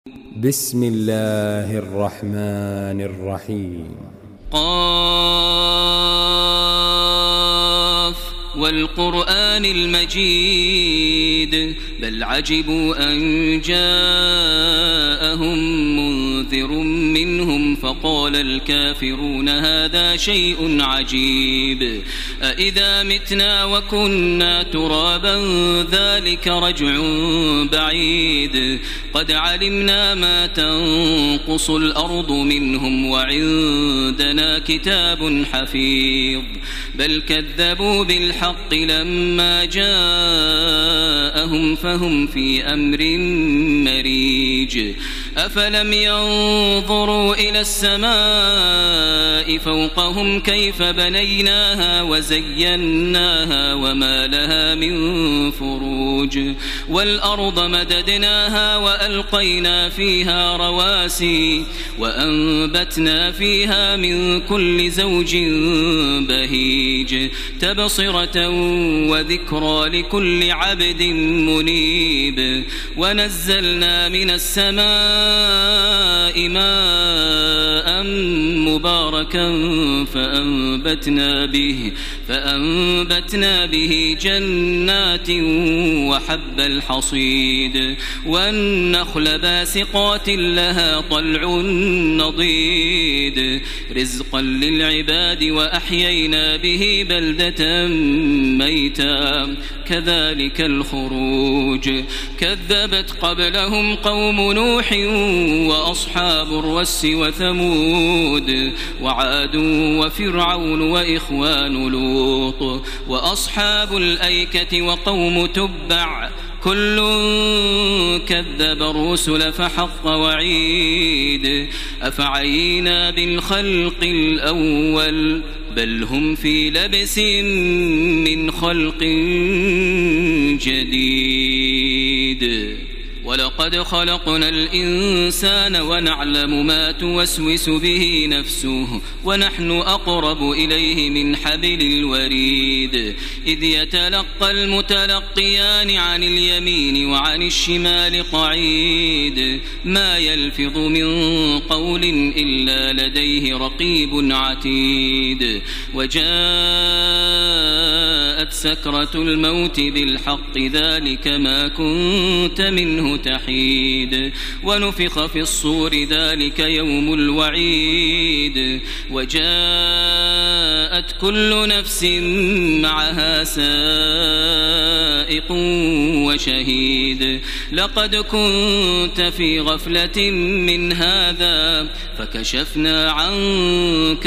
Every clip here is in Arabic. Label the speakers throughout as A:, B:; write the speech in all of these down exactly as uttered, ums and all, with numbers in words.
A: بسم الله الرحمن الرحيم.
B: قاف والقرآن المجيد بل عجبوا أن جاءهم منذر منهم فقال الكافرون هذا شيء عجيب أإذا متنا وكنا ترابا ذلك رجع بعيد قد علمنا ما تنقص الأرض منهم وعندنا كتاب حفيظ بل كذبوا بالحق لما جاءهم فهم في أمر مريج أفلم ينظروا إلى السماء فوقهم كيف بنيناها وزيناها وما لها من فروج والأرض مددناها وألقينا فيها رواسي وأنبتنا فيها من كل زوج بهيج تبصرة وذكرى لكل عبد منيب ونزلنا من السماء ماء مباركا فأنبتنا به فأنبتنا به جنات وحب الحصيد والنخل باسقات لها طلع نضيد رزقا للعباد وأحيينا به بلدة ميتا كذلك الخروج كذبت قبلهم قوم نوح وأصحاب الرس وثمود وعاد وفرعون وإخوان لوط وأصحاب الأيكة وقوم تبع كل كذب الرسل فحق وعيد أفعينا بالخلق الأول بل هم في لبس من خلق جديد ولقد خلقنا الإنسان ونعلم ما توسوس به نفسه ونحن أقرب إليه من حبل الوريد إذ يتلقى المتلقيان عن اليمين وعن الشمال قعيد ما يلفظ من قول إلا لديه رقيب عتيد وجاءت سكرة الموت بالحق ذلك ما كنت منه تحيد ونفخ في الصور ذلك يوم الوعيد وجاءت كل نفس معها سائق وشهيد لقد كنت في غفلة من هذا فكشفنا عنك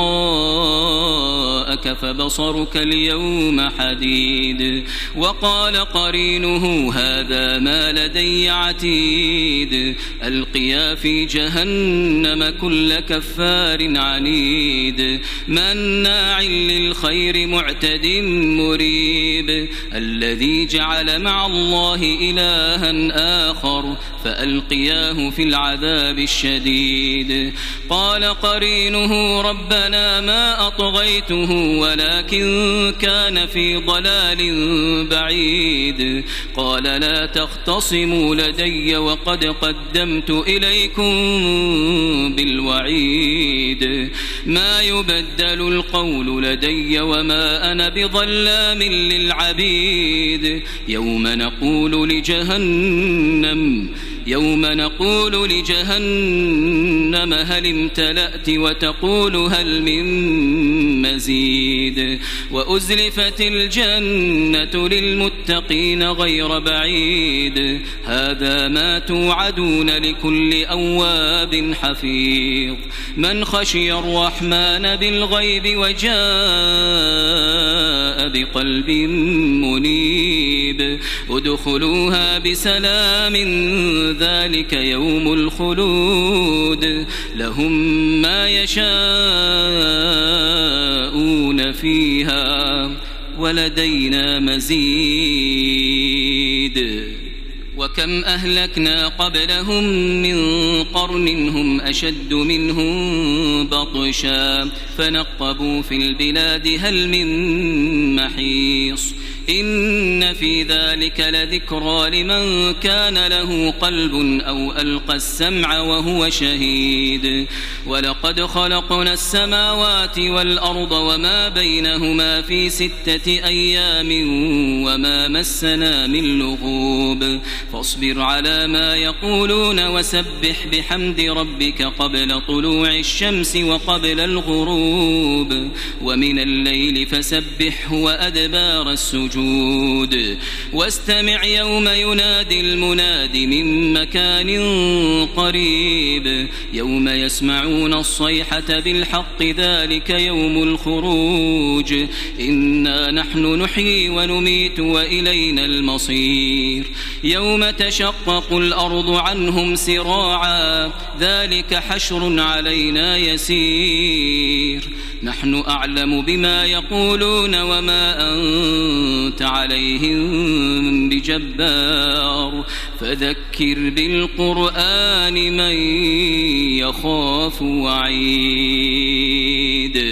B: غطاءك فبصرك اليوم حديد وقال قرينه هذا ما لدي عتيد ألقيا في جهنم كل كفار عنيد مناع للخير معتد مريب الذي جعل مع الله إلها آخر فألقياه في العذاب الشديد قال قرينه ربنا ما أطغيته ولكن كان في ضلال بعيد قال لا تختصموا لدي وقد قدمت إليكم بالوعيد ما يبدل القول لدي وما أنا بظلام للعبيد يوم نقول لجهنم يوم نقول لجهنم هل امتلأت وتقول هل من مزيد وأزلفت الجنة للمتقين غير بعيد هذا ما توعدون لكل أواب حفيظ من خشي الرحمن بالغيب وجاء بقلب منيب ادخلوها بسلام ذلك يوم الخلود لهم ما يشاءون فيها ولدينا مزيد وكم أهلكنا قبلهم من قرن هم أشد منهم بطشا فنقبوا في البلاد هل من محيص إن في ذلك لذكرى لمن كان له قلب أو ألقى السمع وهو شهيد ولقد خلقنا السماوات والأرض وما بينهما في ستة أيام وما مسنا من لغوب فاصبر على ما يقولون وسبح بحمد ربك قبل طلوع الشمس وقبل الغروب ومن الليل فسبحه وأدبار السجود واستمع يوم ينادي المناد من مكان قريب يوم يسمعون الصيحة بالحق ذلك يوم الخروج إنا نحن نحيي ونميت وإلينا المصير يوم تشقق الأرض عنهم سراعا ذلك حشر علينا يسير نحن أعلم بما يقولون وما أنت عليهم بجبار فذكر بالقرآن من يخاف وعيد